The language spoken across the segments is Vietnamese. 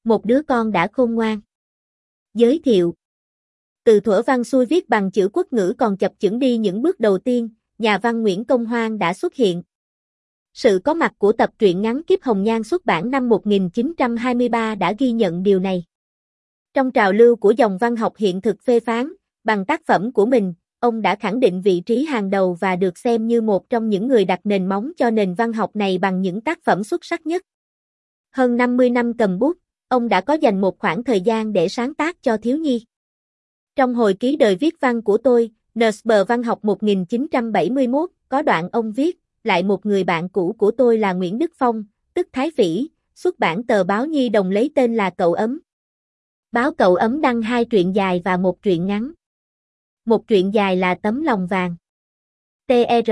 Một đứa con đã khôn ngoan. Giới thiệu. Từ thuở văn xuôi viết bằng chữ quốc ngữ còn chập chững đi những bước đầu tiên, nhà văn Nguyễn Công Hoan đã xuất hiện. Sự có mặt của tập truyện ngắn Kiếp Hồng Nhan xuất bản năm 1923 đã ghi nhận điều này. Trong trào lưu của dòng văn học hiện thực phê phán, bằng tác phẩm của mình, ông đã khẳng định vị trí hàng đầu và được xem như một trong những người đặt nền móng cho nền văn học này bằng những tác phẩm xuất sắc nhất. Hơn 50 năm cầm bút, ông đã có dành một khoảng thời gian để sáng tác cho thiếu nhi. Trong hồi ký đời viết văn của tôi, NSB Văn học 1971, có đoạn ông viết, lại một người bạn cũ của tôi là Nguyễn Đức Phong, tức Thái Phỉ, xuất bản tờ báo nhi đồng lấy tên là Cậu Ấm. Báo Cậu Ấm đăng 2 truyện dài và một truyện ngắn. Một truyện dài là Tấm Lòng Vàng. TR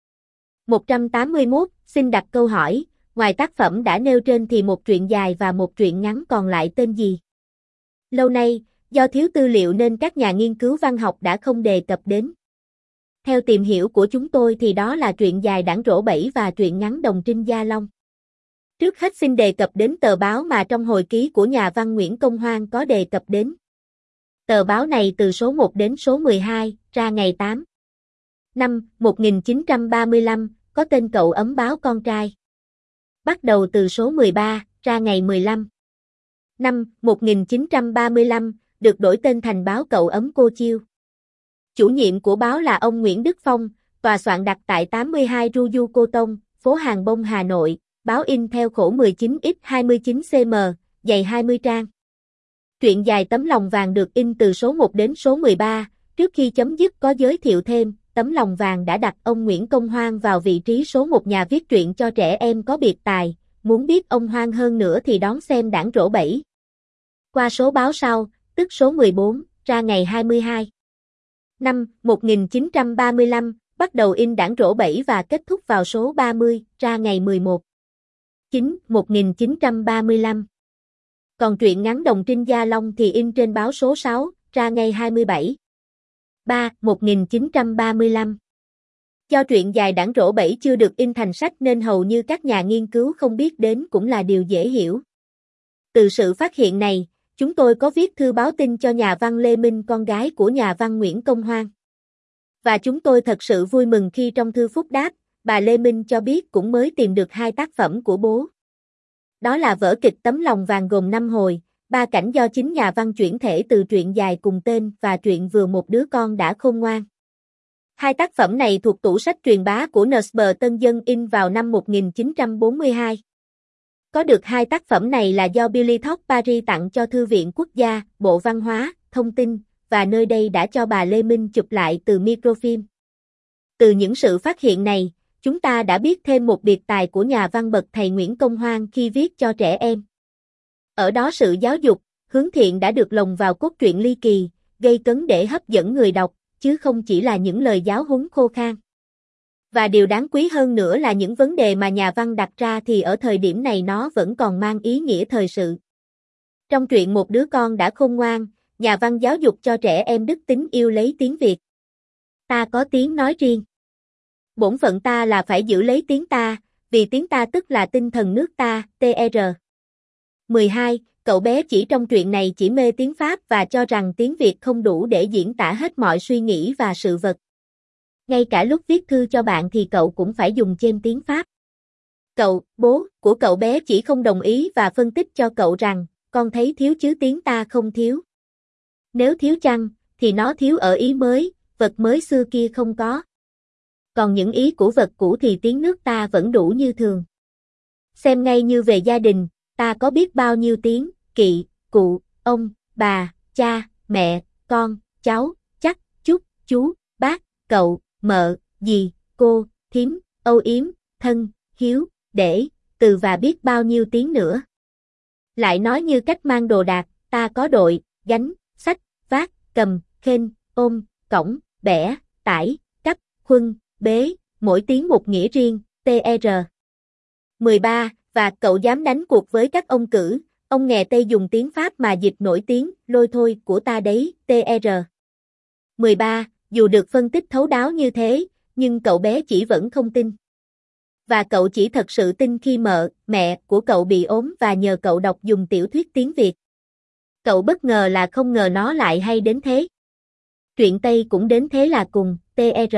181, xin đặt câu hỏi, ngoài tác phẩm đã nêu trên thì một truyện dài và một truyện ngắn còn lại tên gì? Lâu nay, do thiếu tư liệu nên các nhà nghiên cứu văn học đã không đề cập đến. Theo tìm hiểu của chúng tôi thì đó là truyện dài Đảng Rỗ Bẫy và truyện ngắn Đồng Trinh Gia Long. Trước hết xin đề cập đến tờ báo mà trong hồi ký của nhà văn Nguyễn Công Hoan có đề cập đến. Tờ báo này từ số 1 đến số 12, ra ngày 8 năm 1935, có tên Cậu Ấm báo con trai. Bắt đầu từ số 13, ra ngày 15 năm 1935, được đổi tên thành báo Cậu Ấm Cô Chiêu. Chủ nhiệm của báo là ông Nguyễn Đức Phong, tòa soạn đặt tại 82 Rue du Coton, phố Hàng Bông, Hà Nội, báo in theo khổ 19x29cm, dày 20 trang. Truyện dài Tấm Lòng Vàng được in từ số 1 đến số 13, trước khi chấm dứt có giới thiệu thêm, Tấm Lòng Vàng đã đặt ông Nguyễn Công Hoan vào vị trí số 1 nhà viết truyện cho trẻ em có biệt tài, muốn biết ông Hoan hơn nữa thì đón xem Đảng Rỗ Bẫy. Qua số báo sau, tức số 14, ra ngày 22 năm 1935, bắt đầu in Đảng Rỗ Bẫy và kết thúc vào số 30, ra ngày 11/9/1935. Còn truyện ngắn Đồng Trinh Gia Long thì in trên báo số 6, ra ngày 27/3/1935. Do truyện dài Đảng Rỗ Bẫy chưa được in thành sách nên hầu như các nhà nghiên cứu không biết đến cũng là điều dễ hiểu. Từ sự phát hiện này, chúng tôi có viết thư báo tin cho nhà văn Lê Minh, con gái của nhà văn Nguyễn Công Hoan. Và chúng tôi thật sự vui mừng khi trong thư phúc đáp, bà Lê Minh cho biết cũng mới tìm được 2 tác phẩm của bố. Đó là vở kịch Tấm Lòng Vàng gồm 5 hồi, 3 cảnh do chính nhà văn chuyển thể từ truyện dài cùng tên và truyện vừa Một Đứa Con Đã Khôn Ngoan. 2 tác phẩm này thuộc tủ sách truyền bá của NSB Tân Dân in vào năm 1942. Có được 2 tác phẩm này là do Billy Thorpe Paris tặng cho Thư viện Quốc gia, Bộ Văn hóa, Thông tin, và nơi đây đã cho bà Lê Minh chụp lại từ microfilm. Từ những sự phát hiện này, chúng ta đã biết thêm một biệt tài của nhà văn bậc thầy Nguyễn Công Hoan khi viết cho trẻ em. Ở đó sự giáo dục, hướng thiện đã được lồng vào cốt truyện ly kỳ, gây cấn để hấp dẫn người đọc, chứ không chỉ là những lời giáo huấn khô khan. Và điều đáng quý hơn nữa là những vấn đề mà nhà văn đặt ra thì ở thời điểm này nó vẫn còn mang ý nghĩa thời sự. Trong truyện Một Đứa Con Đã Khôn Ngoan, nhà văn giáo dục cho trẻ em đức tính yêu lấy tiếng Việt. Ta có tiếng nói riêng. Bổn phận ta là phải giữ lấy tiếng ta, vì tiếng ta tức là tinh thần nước ta, TR 12. Cậu bé chỉ trong truyện này chỉ mê tiếng Pháp và cho rằng tiếng Việt không đủ để diễn tả hết mọi suy nghĩ và sự vật. Ngay cả lúc viết thư cho bạn thì cậu cũng phải dùng chêm tiếng Pháp. Bố của cậu bé chỉ không đồng ý và phân tích cho cậu rằng, con thấy thiếu chứ tiếng ta không thiếu. Nếu thiếu chăng, thì nó thiếu ở ý mới, vật mới xưa kia không có. Còn những ý của vật cũ thì tiếng nước ta vẫn đủ như thường. Xem ngay như về gia đình, ta có biết bao nhiêu tiếng, kỵ, cụ, ông, bà, cha, mẹ, con, cháu, chắc, chúc, chú, bác, cậu, mợ, dì, cô, thím, âu yếm, thân, hiếu, để, từ và biết bao nhiêu tiếng nữa. Lại nói như cách mang đồ đạc, ta có đội, gánh, xách, vác, cầm, khênh, ôm, cõng, bẻ, tải, cắp, khuân, bế, mỗi tiếng một nghĩa riêng, TR 13, và cậu dám đánh cuộc với các ông cử, ông nghè Tây dùng tiếng Pháp mà dịch nổi tiếng, lôi thôi của ta đấy, TR 13, dù được phân tích thấu đáo như thế, nhưng cậu bé chỉ vẫn không tin. Và cậu chỉ thật sự tin khi mẹ của cậu bị ốm và nhờ cậu đọc dùng tiểu thuyết tiếng Việt. Cậu bất ngờ là không ngờ nó lại hay đến thế. Truyện Tây cũng đến thế là cùng, TR.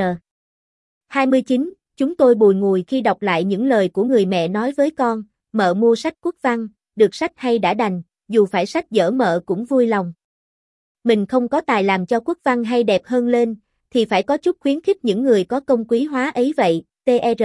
29, chúng tôi bùi ngùi khi đọc lại những lời của người mẹ nói với con, mợ mua sách quốc văn, được sách hay đã đành, dù phải sách dở mợ cũng vui lòng. Mình không có tài làm cho quốc văn hay đẹp hơn lên, thì phải có chút khuyến khích những người có công quý hóa ấy vậy, TR.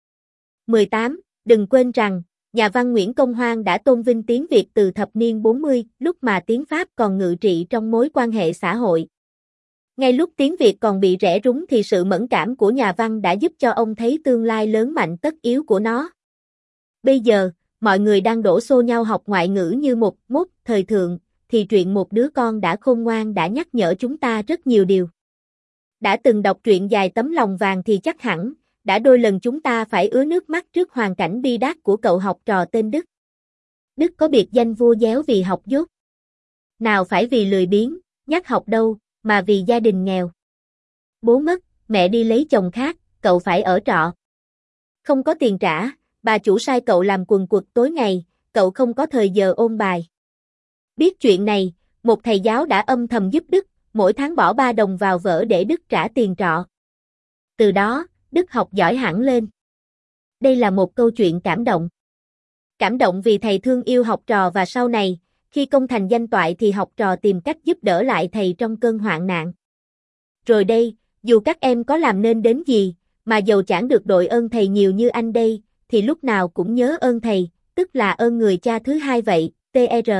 18. Đừng quên rằng, nhà văn Nguyễn Công Hoan đã tôn vinh tiếng Việt từ thập niên 40, lúc mà tiếng Pháp còn ngự trị trong mối quan hệ xã hội. Ngay lúc tiếng Việt còn bị rẽ rúng thì sự mẫn cảm của nhà văn đã giúp cho ông thấy tương lai lớn mạnh tất yếu của nó. Bây giờ, mọi người đang đổ xô nhau học ngoại ngữ như một mốt thời thượng, thì truyện Một đứa con đã khôn ngoan đã nhắc nhở chúng ta rất nhiều điều. Đã từng đọc truyện dài Tấm lòng vàng thì chắc hẳn, đã đôi lần chúng ta phải ứa nước mắt trước hoàn cảnh bi đát của cậu học trò tên Đức. Đức có biệt danh vua déo vì học dốt. Nào phải vì lười biếng, nhắc học đâu, mà vì gia đình nghèo. Bố mất, mẹ đi lấy chồng khác, cậu phải ở trọ. Không có tiền trả, bà chủ sai cậu làm quần quật tối ngày, cậu không có thời giờ ôn bài. Biết chuyện này, một thầy giáo đã âm thầm giúp Đức, mỗi tháng bỏ 3 đồng vào vở để Đức trả tiền trọ. Từ đó, Đức học giỏi hẳn lên. Đây là một câu chuyện cảm động. Cảm động vì thầy thương yêu học trò và sau này, khi công thành danh toại thì học trò tìm cách giúp đỡ lại thầy trong cơn hoạn nạn. Rồi đây, dù các em có làm nên đến gì, mà dầu chẳng được đội ơn thầy nhiều như anh đây, thì lúc nào cũng nhớ ơn thầy, tức là ơn người cha thứ hai vậy, TR.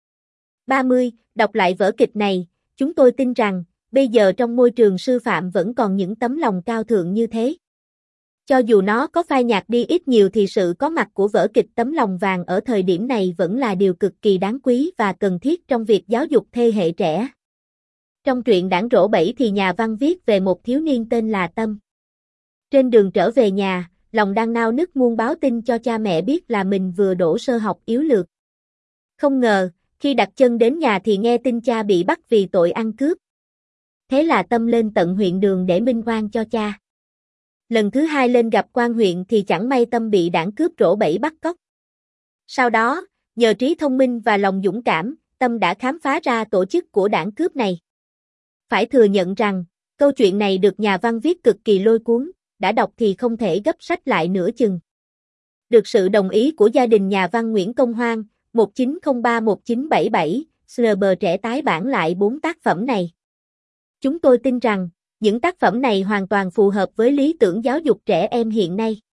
30. Đọc lại vở kịch này, chúng tôi tin rằng, bây giờ trong môi trường sư phạm vẫn còn những tấm lòng cao thượng như thế. Cho dù nó có phai nhạt đi ít nhiều thì sự có mặt của vở kịch Tấm lòng vàng ở thời điểm này vẫn là điều cực kỳ đáng quý và cần thiết trong việc giáo dục thế hệ trẻ. Trong truyện Đảng Rỗ Bẫy thì nhà văn viết về một thiếu niên tên là Tâm. Trên đường trở về nhà, lòng đang nao nức muốn báo tin cho cha mẹ biết là mình vừa đỗ sơ học yếu lược. Không ngờ, khi đặt chân đến nhà thì nghe tin cha bị bắt vì tội ăn cướp. Thế là Tâm lên tận huyện đường để minh oan cho cha. Lần thứ hai lên gặp quan huyện thì chẳng may Tâm bị đảng cướp Rỗ Bẫy bắt cóc. Sau đó, nhờ trí thông minh và lòng dũng cảm, Tâm đã khám phá ra tổ chức của đảng cướp này. Phải thừa nhận rằng, câu chuyện này được nhà văn viết cực kỳ lôi cuốn, đã đọc thì không thể gấp sách lại nửa chừng. Được sự đồng ý của gia đình nhà văn Nguyễn Công Hoan, 1903-1977, SLB trẻ tái bản lại 4 tác phẩm này. Chúng tôi tin rằng, những tác phẩm này hoàn toàn phù hợp với lý tưởng giáo dục trẻ em hiện nay.